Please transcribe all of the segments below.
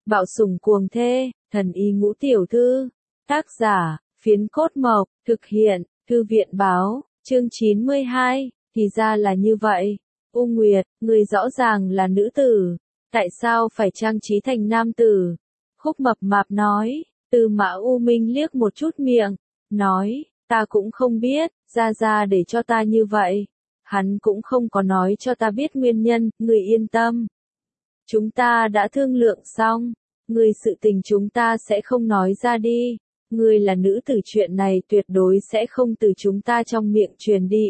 Bạo sủng cuồng thê, thần y ngũ tiểu thư. Tác giả, Phiến Cốt Mộc, thực hiện, Thư viện báo, chương 92, thì ra là như vậy. U Nguyệt, người rõ ràng là nữ tử, tại sao phải trang trí thành nam tử? Khúc Mập Mạp nói, Tư Mã U Minh liếc một chút miệng, nói, ta cũng không biết, ra để cho ta như vậy. Hắn cũng không có nói cho ta biết nguyên nhân, người yên tâm. Chúng ta đã thương lượng xong, người sự tình chúng ta sẽ không nói ra đi. Ngươi là nữ tử, chuyện này tuyệt đối sẽ không từ chúng ta trong miệng truyền đi.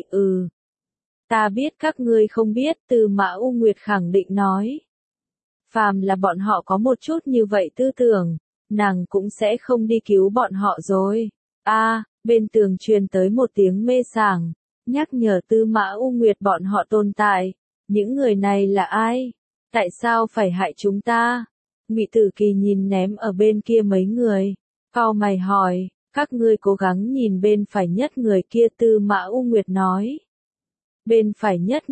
Ta biết các ngươi không biết, Tư Mã U Nguyệt khẳng định nói. Phàm là bọn họ có một chút như vậy tư tưởng, nàng cũng sẽ không đi cứu bọn họ rồi. Bên tường truyền tới một tiếng mê sảng, nhắc nhở Tư Mã U Nguyệt bọn họ tồn tại. Những người này là ai? Tại sao phải hại chúng ta? Ngụy Tử Kỳ nhìn ném ở bên kia mấy người, cau mày hỏi, các ngươi cố gắng nhìn bên phải nhất người kia. Tư Mã U Nguyệt nói. Bên phải nhất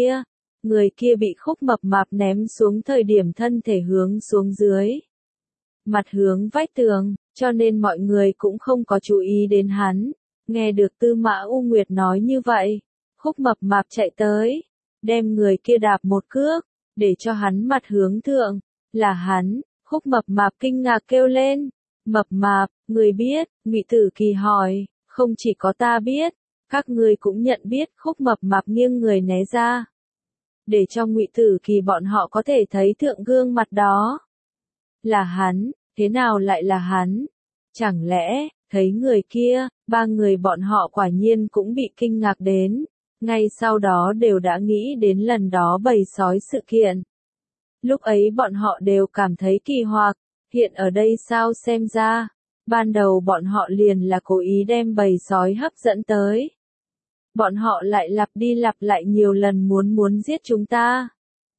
người kia bị Khúc Mập Mạp ném xuống thời điểm thân thể hướng xuống dưới. Mặt hướng vách tường, cho nên mọi người cũng không có chú ý đến hắn. Nghe được Tư Mã U Nguyệt nói như vậy, Khúc Mập Mạp chạy tới, đem người kia đạp một cước, để cho hắn mặt hướng thượng. Là hắn, Khúc Mập Mạp kinh ngạc kêu lên. Mập Mạp, người biết? Ngụy Tử Kỳ hỏi. Không chỉ có ta biết, các ngươi cũng nhận biết. Khúc Mập Mạp nghiêng người né ra, để cho Ngụy Tử Kỳ bọn họ có thể thấy thượng gương mặt đó. Là hắn, thế nào lại là hắn? Chẳng lẽ, thấy người kia, ba người bọn họ quả nhiên cũng bị kinh ngạc đến. Ngay sau đó đều đã nghĩ đến lần đó bầy sói sự kiện. Lúc ấy bọn họ đều cảm thấy kỳ hoặc, hiện ở đây sao xem ra, ban đầu bọn họ liền là cố ý đem bầy sói hấp dẫn tới. Bọn họ lại lặp đi lặp lại nhiều lần muốn giết chúng ta.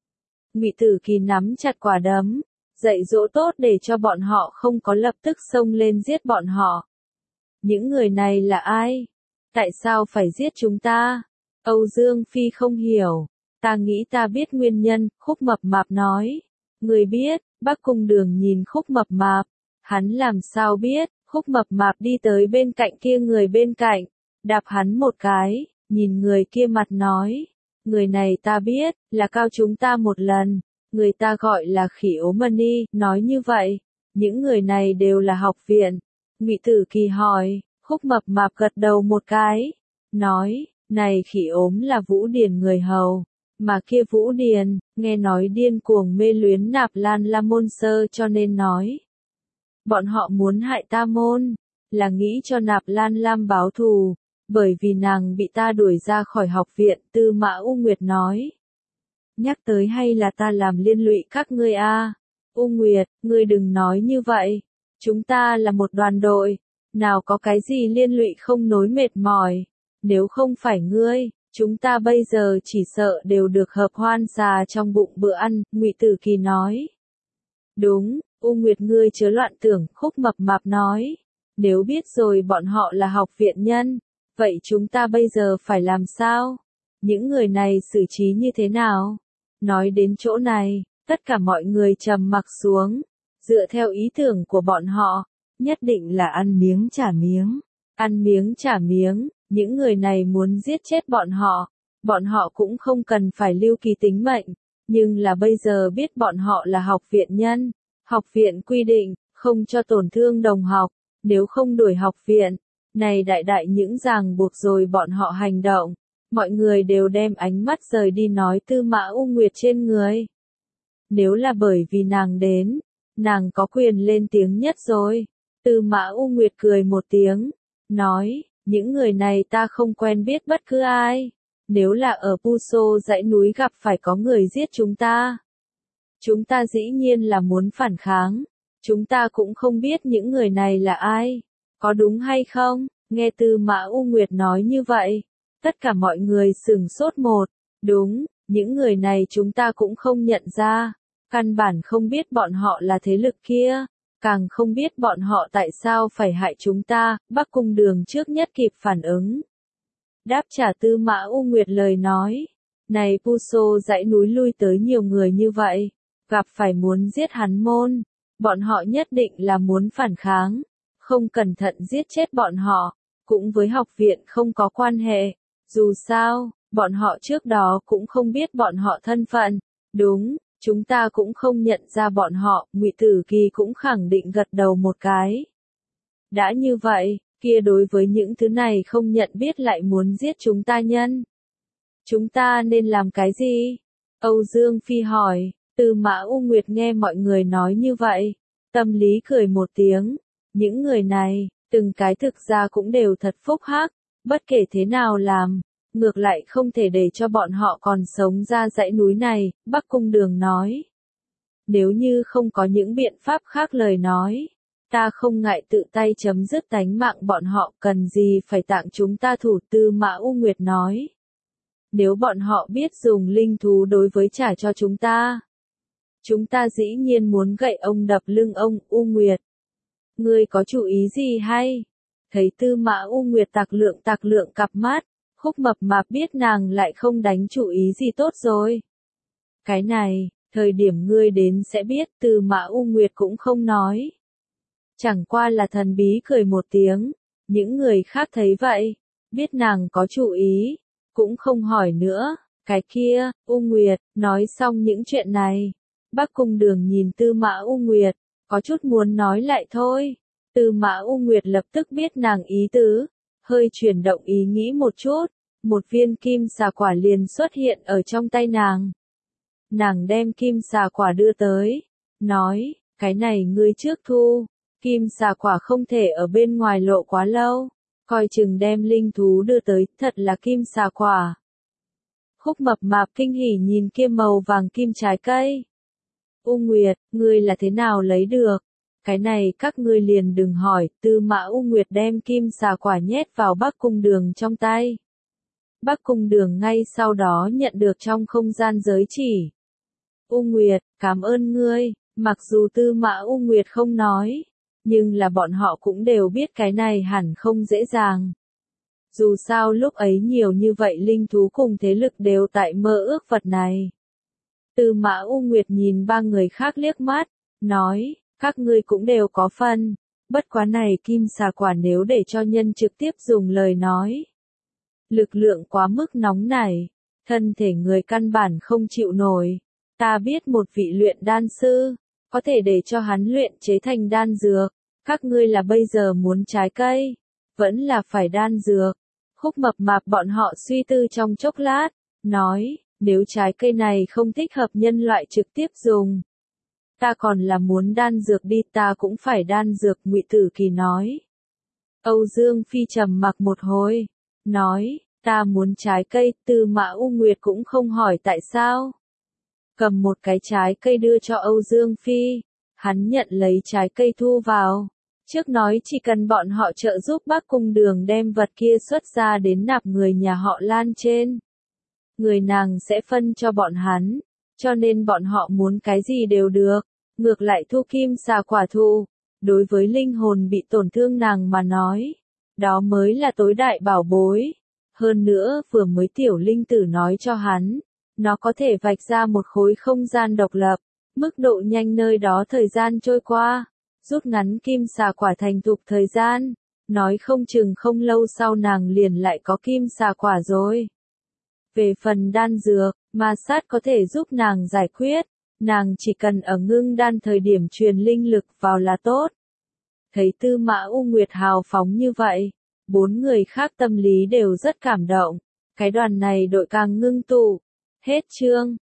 Ngụy Tử Kỳ nắm chặt quả đấm, dạy dỗ tốt để cho bọn họ không có lập tức xông lên giết bọn họ. Những người này là ai? Tại sao phải giết chúng ta? Âu Dương Phi không hiểu. Ta nghĩ ta biết nguyên nhân, Khúc Mập Mạp nói. Người biết? Bắc Cung Đường nhìn Khúc Mập Mạp. Hắn làm sao biết? Khúc Mập Mạp đi tới bên cạnh kia người bên cạnh, đạp hắn một cái, nhìn người kia mặt nói. Người này ta biết, là cao chúng ta một lần. Người ta gọi là Khỉ Ố Mani, nói như vậy. Những người này đều là học viện. Ngụy Tử Kỳ hỏi, Khúc Mập Mạp gật đầu một cái, nói, này Khỉ Ốm là Vũ Điền người hầu. Mà kia Vũ Điền, nghe nói điên cuồng mê luyến Nạp Lan La môn sơ cho nên nói. Bọn họ muốn hại ta môn, là nghĩ cho Nạp Lan Lam báo thù, bởi vì nàng bị ta đuổi ra khỏi học viện. Tư Mã U Nguyệt nói. Nhắc tới hay là ta làm liên lụy các ngươi a? U Nguyệt, ngươi đừng nói như vậy, chúng ta là một đoàn đội, nào có cái gì liên lụy không nối mệt mỏi, nếu không phải ngươi. Chúng ta bây giờ chỉ sợ đều được hợp hoan xà trong bụng bữa ăn. Ngụy Tử Kỳ nói. Đúng, U Nguyệt ngươi chớ loạn tưởng. Khúc Mập Mạp nói. Nếu biết rồi bọn họ là học viện nhân, vậy chúng ta bây giờ phải làm sao? Những người này xử trí như thế nào? Nói đến chỗ này, tất cả mọi người trầm mặc xuống. Dựa theo ý tưởng của bọn họ, nhất định là ăn miếng trả miếng. Ăn miếng trả miếng. Những người này muốn giết chết bọn họ cũng không cần phải lưu kỳ tính mệnh, nhưng là bây giờ biết bọn họ là học viện nhân, học viện quy định, không cho tổn thương đồng học, nếu không đuổi học viện, này đại những ràng buộc rồi bọn họ hành động, mọi người đều đem ánh mắt rời đi nói Tư Mã U Nguyệt trên người. Nếu là bởi vì nàng đến, nàng có quyền lên tiếng nhất rồi. Tư Mã U Nguyệt cười một tiếng, nói. Những người này ta không quen biết bất cứ ai. Nếu là ở Puso dãy núi gặp phải có người giết chúng ta dĩ nhiên là muốn phản kháng. Chúng ta cũng không biết những người này là ai. Có đúng hay không? Nghe Tư Mã U Nguyệt nói như vậy, tất cả mọi người sửng sốt một. Đúng, những người này chúng ta cũng không nhận ra. Căn bản không biết bọn họ là thế lực kia. Càng không biết bọn họ tại sao phải hại chúng ta. Bắc Cung Đường trước nhất kịp phản ứng. Đáp trả Tư Mã U Nguyệt lời nói. Này Puso dãy núi lui tới nhiều người như vậy, gặp phải muốn giết hắn môn. Bọn họ nhất định là muốn phản kháng, không cẩn thận giết chết bọn họ, cũng với học viện không có quan hệ. Dù sao, bọn họ trước đó cũng không biết bọn họ thân phận. Đúng, chúng ta cũng không nhận ra bọn họ, Ngụy Tử Kỳ cũng khẳng định gật đầu một cái. Đã như vậy, kia đối với những thứ này không nhận biết lại muốn giết chúng ta nhân. Chúng ta nên làm cái gì? Âu Dương Phi hỏi. Tư Mã U Nguyệt nghe mọi người nói như vậy, tâm lý cười một tiếng. Những người này, từng cái thực ra cũng đều thật phúc hắc, bất kể thế nào làm, ngược lại không thể để cho bọn họ còn sống ra dãy núi này, Bắc Cung Đường nói. Nếu như không có những biện pháp khác lời nói, ta không ngại tự tay chấm dứt tánh mạng bọn họ, cần gì phải tặng chúng ta thủ. Tư Mã U Nguyệt nói. Nếu bọn họ biết dùng linh thú đối với trả cho chúng ta dĩ nhiên muốn gậy ông đập lưng ông. U Nguyệt, ngươi có chủ ý gì hay? Thấy Tư Mã U Nguyệt tặc lượng cặp mắt, Khúc Mập Mạp biết nàng lại không đánh chủ ý gì tốt rồi. Cái này, thời điểm ngươi đến sẽ biết. Tư Mã U Nguyệt cũng không nói. Chẳng qua là thần bí cười một tiếng, những người khác thấy vậy, biết nàng có chủ ý, cũng không hỏi nữa. Cái kia, U Nguyệt, nói xong những chuyện này, Bắc Cung Đường nhìn Tư Mã U Nguyệt, có chút muốn nói lại thôi. Tư Mã U Nguyệt lập tức biết nàng ý tứ, hơi chuyển động ý nghĩ một chút, một viên kim xà quả liền xuất hiện ở trong tay nàng. Nàng đem kim xà quả đưa tới, nói, cái này ngươi trước thu, kim xà quả không thể ở bên ngoài lộ quá lâu, coi chừng đem linh thú đưa tới, thật là kim xà quả. Khúc Mập Mạp kinh hỉ nhìn kia màu vàng kim trái cây. U Nguyệt, ngươi là thế nào lấy được? Cái này các ngươi liền đừng hỏi. Tư Mã U Nguyệt đem kim xà quả nhét vào Bắc Cung Đường trong tay. Bắc Cung Đường ngay sau đó nhận được trong không gian giới chỉ. U Nguyệt, cảm ơn ngươi. Mặc dù Tư Mã U Nguyệt không nói, nhưng là bọn họ cũng đều biết cái này hẳn không dễ dàng. Dù sao lúc ấy nhiều như vậy linh thú cùng thế lực đều tại mơ ước vật này. Tư Mã U Nguyệt nhìn ba người khác liếc mắt, nói, các ngươi cũng đều có phần, bất quá này kim xà quả nếu để cho nhân trực tiếp dùng lời nói. Lực lượng quá mức nóng nảy, thân thể người căn bản không chịu nổi. Ta biết một vị luyện đan sư, có thể để cho hắn luyện chế thành đan dược. Các ngươi là bây giờ muốn trái cây, vẫn là phải đan dược. Khúc Mập Mạp bọn họ suy tư trong chốc lát, nói, nếu trái cây này không thích hợp nhân loại trực tiếp dùng, ta còn là muốn đan dược đi. Ta cũng phải đan dược. Ngụy Tử Kỳ nói. Âu Dương Phi trầm mặc một hồi, nói, ta muốn trái cây. Tư Mã U Nguyệt cũng không hỏi tại sao. Cầm một cái trái cây đưa cho Âu Dương Phi, hắn nhận lấy trái cây thu vào. Trước nói chỉ cần bọn họ trợ giúp Bắc Cung Đường đem vật kia xuất ra đến nạp người nhà họ Lan trên, người nàng sẽ phân cho bọn hắn, cho nên bọn họ muốn cái gì đều được, ngược lại thu kim xà quả thụ. Đối với linh hồn bị tổn thương nàng mà nói, đó mới là tối đại bảo bối. Hơn nữa vừa mới tiểu linh tử nói cho hắn, nó có thể vạch ra một khối không gian độc lập, mức độ nhanh nơi đó thời gian trôi qua, rút ngắn kim xà quả thành thục thời gian, nói không chừng không lâu sau nàng liền lại có kim xà quả rồi. Về phần đan dược, ma sát có thể giúp nàng giải quyết, nàng chỉ cần ở ngưng đan thời điểm truyền linh lực vào là tốt. Thấy Tư Mã U Nguyệt hào phóng như vậy, bốn người khác tâm lý đều rất cảm động, cái đoàn này đội càng ngưng tụ. Hết chương.